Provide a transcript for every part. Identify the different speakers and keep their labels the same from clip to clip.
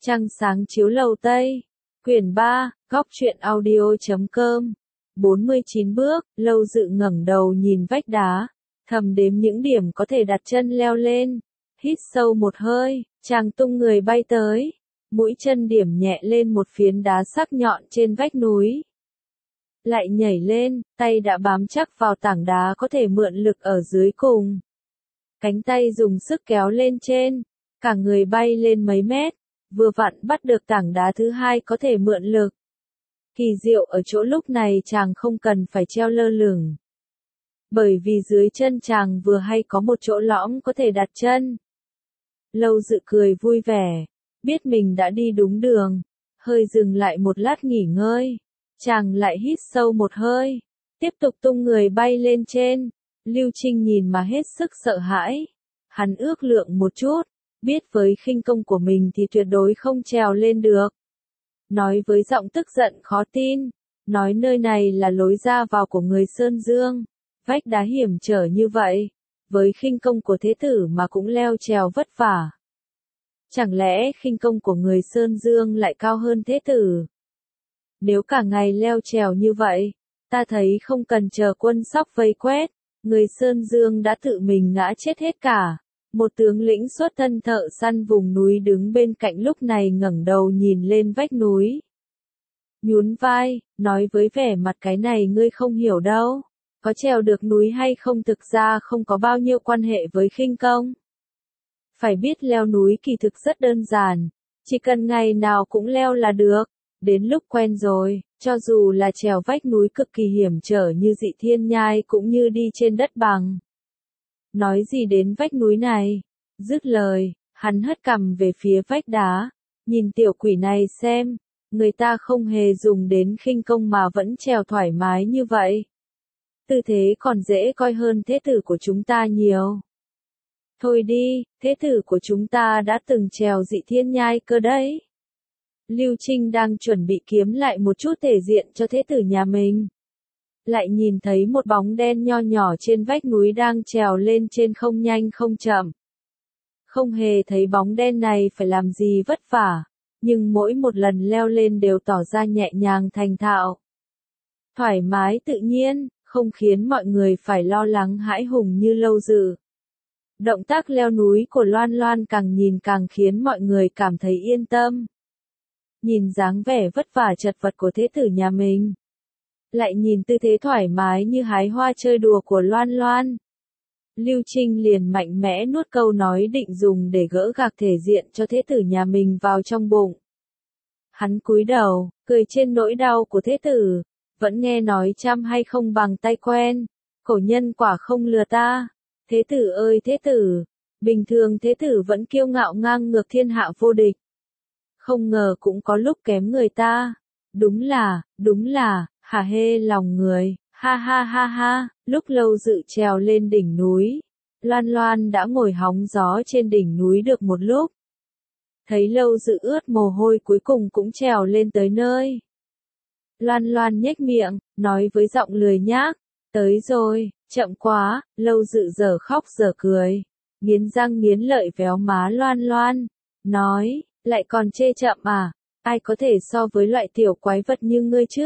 Speaker 1: Trăng sáng chiếu lầu Tây. Quyển 3, góc truyện audio.com. 49 bước, Lâu Dự ngẩng đầu nhìn vách đá, thầm đếm những điểm có thể đặt chân leo lên. Hít sâu một hơi, chàng tung người bay tới, mũi chân điểm nhẹ lên một phiến đá sắc nhọn trên vách núi. Lại nhảy lên, tay đã bám chắc vào tảng đá có thể mượn lực ở dưới cùng. Cánh tay dùng sức kéo lên trên, cả người bay lên mấy mét, vừa vặn bắt được tảng đá thứ hai có thể mượn lực. Kỳ diệu ở chỗ lúc này chàng không cần phải treo lơ lửng. Bởi vì dưới chân chàng vừa hay có một chỗ lõm có thể đặt chân. Lâu Dự cười vui vẻ, biết mình đã đi đúng đường, hơi dừng lại một lát nghỉ ngơi. Chàng lại hít sâu một hơi, tiếp tục tung người bay lên trên. Lưu Trinh nhìn mà hết sức sợ hãi. Hắn ước lượng một chút, biết với khinh công của mình thì tuyệt đối không trèo lên được. Nói với giọng tức giận khó tin, nói nơi này là lối ra vào của người Sơn Dương, vách đá hiểm trở như vậy, với khinh công của thế tử mà cũng leo trèo vất vả. Chẳng lẽ khinh công của người Sơn Dương lại cao hơn thế tử? Nếu cả ngày leo trèo như vậy, ta thấy không cần chờ quân Sóc vây quét, người Sơn Dương đã tự mình ngã chết hết cả. Một tướng lĩnh xuất thân thợ săn vùng núi đứng bên cạnh lúc này ngẩng đầu nhìn lên vách núi. Nhún vai, nói với vẻ mặt cái này ngươi không hiểu đâu. Có trèo được núi hay không thực ra không có bao nhiêu quan hệ với khinh công. Phải biết leo núi kỳ thực rất đơn giản, chỉ cần ngày nào cũng leo là được. Đến lúc quen rồi, cho dù là trèo vách núi cực kỳ hiểm trở như Dị Thiên Nhai cũng như đi trên đất bằng. Nói gì đến vách núi này? Dứt lời, hắn hất cằm về phía vách đá, nhìn tiểu quỷ này xem, người ta không hề dùng đến khinh công mà vẫn trèo thoải mái như vậy. Tư thế còn dễ coi hơn thế tử của chúng ta nhiều. Thôi đi, thế tử của chúng ta đã từng trèo Dị Thiên Nhai cơ đấy. Lưu Trinh đang chuẩn bị kiếm lại một chút thể diện cho thế tử nhà mình. Lại nhìn thấy một bóng đen nho nhỏ trên vách núi đang trèo lên trên không nhanh không chậm. Không hề thấy bóng đen này phải làm gì vất vả, nhưng mỗi một lần leo lên đều tỏ ra nhẹ nhàng thành thạo. Thoải mái tự nhiên, không khiến mọi người phải lo lắng hãi hùng như Lâu Dự. Động tác leo núi của Loan Loan càng nhìn càng khiến mọi người cảm thấy yên tâm. Nhìn dáng vẻ vất vả chật vật của thế tử nhà mình. Lại nhìn tư thế thoải mái như hái hoa chơi đùa của Loan Loan. Lưu Trinh liền mạnh mẽ nuốt câu nói định dùng để gỡ gạc thể diện cho thế tử nhà mình vào trong bụng. Hắn cúi đầu, cười trên nỗi đau của thế tử, vẫn nghe nói chăm hay không bằng tay quen, cổ nhân quả không lừa ta. Thế tử ơi thế tử, bình thường thế tử vẫn kiêu ngạo ngang ngược thiên hạ vô địch. Không ngờ cũng có lúc kém người ta. Đúng là, hả hê lòng người, ha ha ha ha. Lúc Lâu Dự trèo lên đỉnh núi, Loan Loan đã ngồi hóng gió trên đỉnh núi được một lúc. Thấy Lâu Dự ướt mồ hôi cuối cùng cũng trèo lên tới nơi. Loan Loan nhếch miệng, nói với giọng lười nhác, tới rồi, chậm quá. Lâu Dự dở khóc dở cười, nghiến răng nghiến lợi véo má Loan Loan, nói, lại còn chê chậm à, ai có thể so với loại tiểu quái vật như ngươi chứ?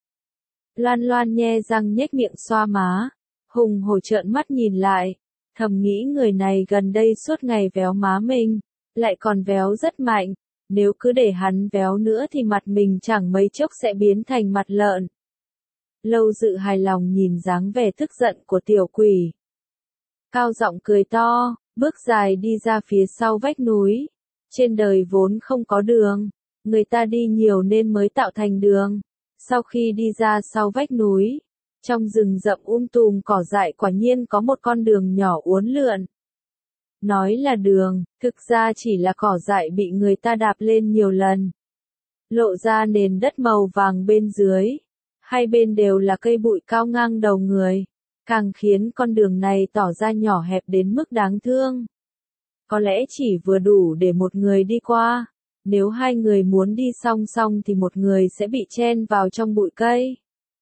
Speaker 1: Loan Loan nhe răng nhếch miệng xoa má, hùng hổ trợn mắt nhìn lại, thầm nghĩ người này gần đây suốt ngày véo má mình, lại còn véo rất mạnh, nếu cứ để hắn véo nữa thì mặt mình chẳng mấy chốc sẽ biến thành mặt lợn. Lâu Dự hài lòng nhìn dáng vẻ tức giận của tiểu quỷ. Cao giọng cười to, bước dài đi ra phía sau vách núi. Trên đời vốn không có đường, người ta đi nhiều nên mới tạo thành đường. Sau khi đi ra sau vách núi, trong rừng rậm tùm cỏ dại quả nhiên có một con đường nhỏ uốn lượn. Nói là đường, thực ra chỉ là cỏ dại bị người ta đạp lên nhiều lần. Lộ ra nền đất màu vàng bên dưới, hai bên đều là cây bụi cao ngang đầu người, càng khiến con đường này tỏ ra nhỏ hẹp đến mức đáng thương. Có lẽ chỉ vừa đủ để một người đi qua, nếu hai người muốn đi song song thì một người sẽ bị chen vào trong bụi cây.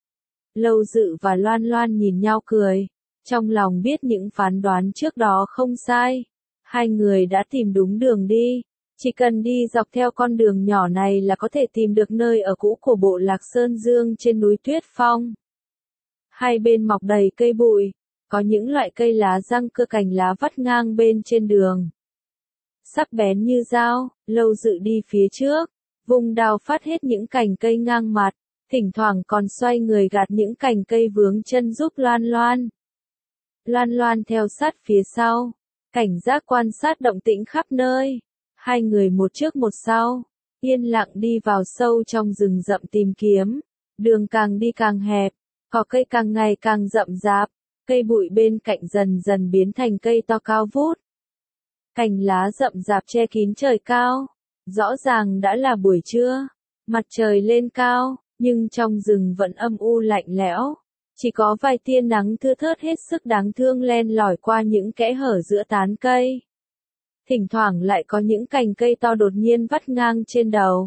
Speaker 1: Lâu Dự và Loan Loan nhìn nhau cười, trong lòng biết những phán đoán trước đó không sai. Hai người đã tìm đúng đường đi, Chỉ cần đi dọc theo con đường nhỏ này là có thể tìm được nơi ở cũ của bộ lạc Sơn Dương trên núi Tuyết Phong. Hai bên mọc đầy cây bụi, có những loại cây lá răng cưa cành lá vắt ngang bên trên đường. Sắc bén như dao, Lâu Dự đi phía trước, vùng đao phát hết những cành cây ngang mặt, thỉnh thoảng còn xoay người gạt những cành cây vướng chân giúp Loan Loan. Loan Loan theo sát phía sau, cảnh giác quan sát động tĩnh khắp nơi. Hai người một trước một sau, yên lặng đi vào sâu trong rừng rậm tìm kiếm. Đường càng đi càng hẹp, cỏ cây càng ngày càng rậm rạp, cây bụi bên cạnh dần dần biến thành cây to cao vút. Cành lá rậm rạp che kín trời cao, rõ ràng đã là buổi trưa, mặt trời lên cao, nhưng trong rừng vẫn âm u lạnh lẽo, chỉ có vài tia nắng thưa thớt hết sức đáng thương len lỏi qua những kẽ hở giữa tán cây. Thỉnh thoảng lại có những cành cây to đột nhiên vắt ngang trên đầu.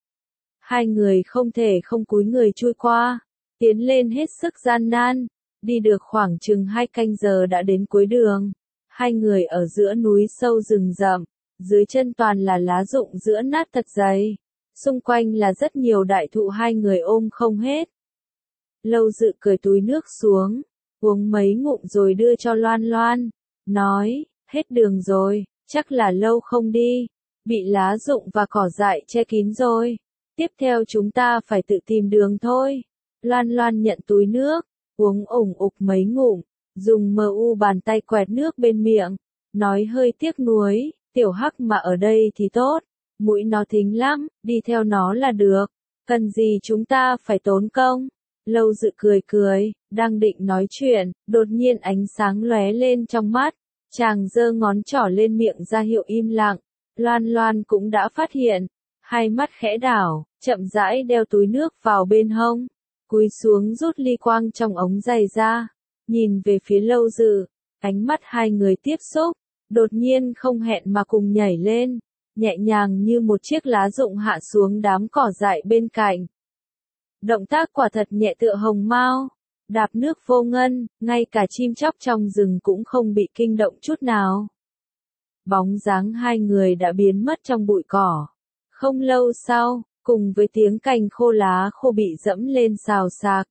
Speaker 1: Hai người không thể không cúi người chui qua, tiến lên hết sức gian nan, đi được khoảng chừng 2 canh giờ đã đến cuối đường. Hai người ở giữa núi sâu rừng rậm, dưới chân toàn là lá rụng giữa nát thật dày, xung quanh là rất nhiều đại thụ hai người ôm không hết. Lâu Dự cởi túi nước xuống, uống mấy ngụm rồi đưa cho Loan Loan, nói, hết đường rồi, chắc là lâu không đi, bị lá rụng và cỏ dại che kín rồi, tiếp theo chúng ta phải tự tìm đường thôi. Loan Loan nhận túi nước, uống ủng ục mấy ngụm, dùng bàn tay quẹt nước bên miệng, nói hơi tiếc nuối, tiểu hắc mà ở đây thì tốt, mũi nó thính lắm, đi theo nó là được, cần gì chúng ta phải tốn công. Lâu Dự cười cười, đang định nói chuyện, đột nhiên ánh sáng lóe lên trong mắt, chàng giơ ngón trỏ lên miệng ra hiệu im lặng, Loan Loan cũng đã phát hiện, hai mắt khẽ đảo, chậm rãi đeo túi nước vào bên hông, cúi xuống rút ly quang trong ống giày ra, nhìn về phía Lâu Dự, ánh mắt hai người tiếp xúc, đột nhiên không hẹn mà cùng nhảy lên, nhẹ nhàng như một chiếc lá rụng hạ xuống đám cỏ dại bên cạnh. Động tác quả thật nhẹ tựa hồng mao, đạp nước vô ngân, ngay cả chim chóc trong rừng cũng không bị kinh động chút nào. Bóng dáng hai người đã biến mất trong bụi cỏ. Không lâu sau, cùng với tiếng cành khô lá khô bị dẫm lên xào xạc,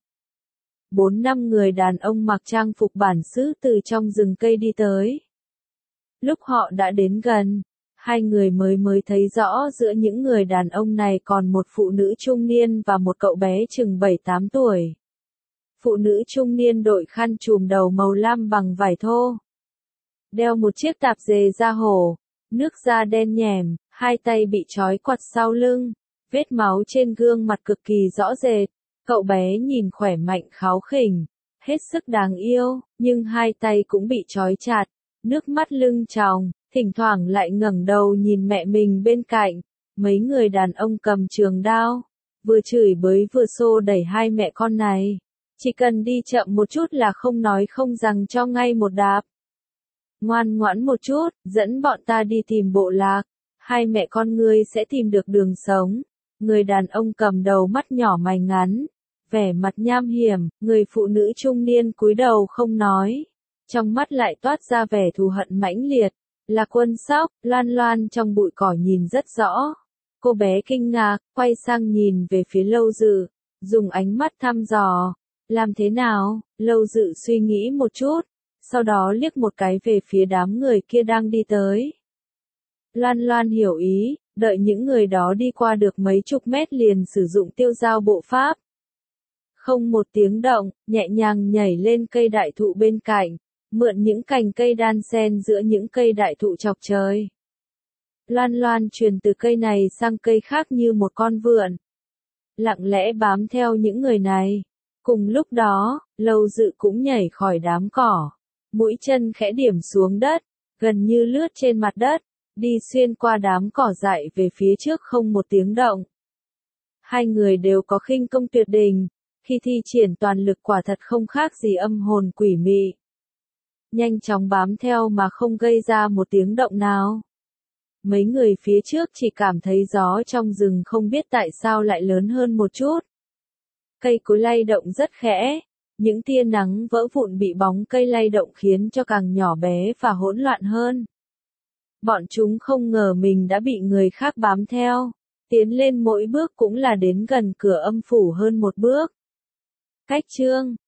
Speaker 1: 4-5 người đàn ông mặc trang phục bản xứ từ trong rừng cây đi tới. Lúc họ đã đến gần, hai người mới thấy rõ giữa những người đàn ông này còn một phụ nữ trung niên và một cậu bé chừng 7-8 tuổi. Phụ nữ trung niên đội khăn trùm đầu màu lam bằng vải thô, đeo một chiếc tạp dề da hổ, nước da đen nhèm, hai tay bị trói quặt sau lưng, vết máu trên gương mặt cực kỳ rõ rệt. Cậu bé nhìn khỏe mạnh kháu khỉnh, hết sức đáng yêu, nhưng hai tay cũng bị trói chặt, nước mắt lưng tròng, thỉnh thoảng lại ngẩng đầu nhìn mẹ mình bên cạnh. Mấy người đàn ông cầm trường đao, vừa chửi bới vừa xô đẩy hai mẹ con này. Chỉ cần đi chậm một chút là không nói không rằng cho ngay một đạp. Ngoan ngoãn một chút, dẫn bọn ta đi tìm bộ lạc, hai mẹ con ngươi sẽ tìm được đường sống. Người đàn ông cầm đầu mắt nhỏ mày ngắn, vẻ mặt nham hiểm, người phụ nữ trung niên cúi đầu không nói, trong mắt lại toát ra vẻ thù hận mãnh liệt. Là Quân Sóc, Loan Loan trong bụi cỏ nhìn rất rõ. Cô bé kinh ngạc, quay sang nhìn về phía Lâu Dự, dùng ánh mắt thăm dò. Làm thế nào? Lâu Dự suy nghĩ một chút, sau đó liếc một cái về phía đám người kia đang đi tới. Loan Loan hiểu ý, đợi những người đó đi qua được mấy chục mét liền sử dụng tiêu dao bộ pháp. Không một tiếng động, nhẹ nhàng nhảy lên cây đại thụ bên cạnh, mượn những cành cây đan xen giữa những cây đại thụ chọc trời. Loan Loan truyền từ cây này sang cây khác như một con vượn, lặng lẽ bám theo những người này. Cùng lúc đó, Lâu Dự cũng nhảy khỏi đám cỏ, mũi chân khẽ điểm xuống đất, gần như lướt trên mặt đất, đi xuyên qua đám cỏ dại về phía trước không một tiếng động. Hai người đều có khinh công tuyệt đỉnh, khi thi triển toàn lực quả thật không khác gì âm hồn quỷ mị. Nhanh chóng bám theo mà không gây ra một tiếng động nào. Mấy người phía trước chỉ cảm thấy gió trong rừng không biết tại sao lại lớn hơn một chút. Cây cối lay động rất khẽ, những tia nắng vỡ vụn bị bóng cây lay động khiến cho càng nhỏ bé và hỗn loạn hơn. Bọn chúng không ngờ mình đã bị người khác bám theo. Tiến lên mỗi bước cũng là đến gần cửa âm phủ hơn một bước. Cách chương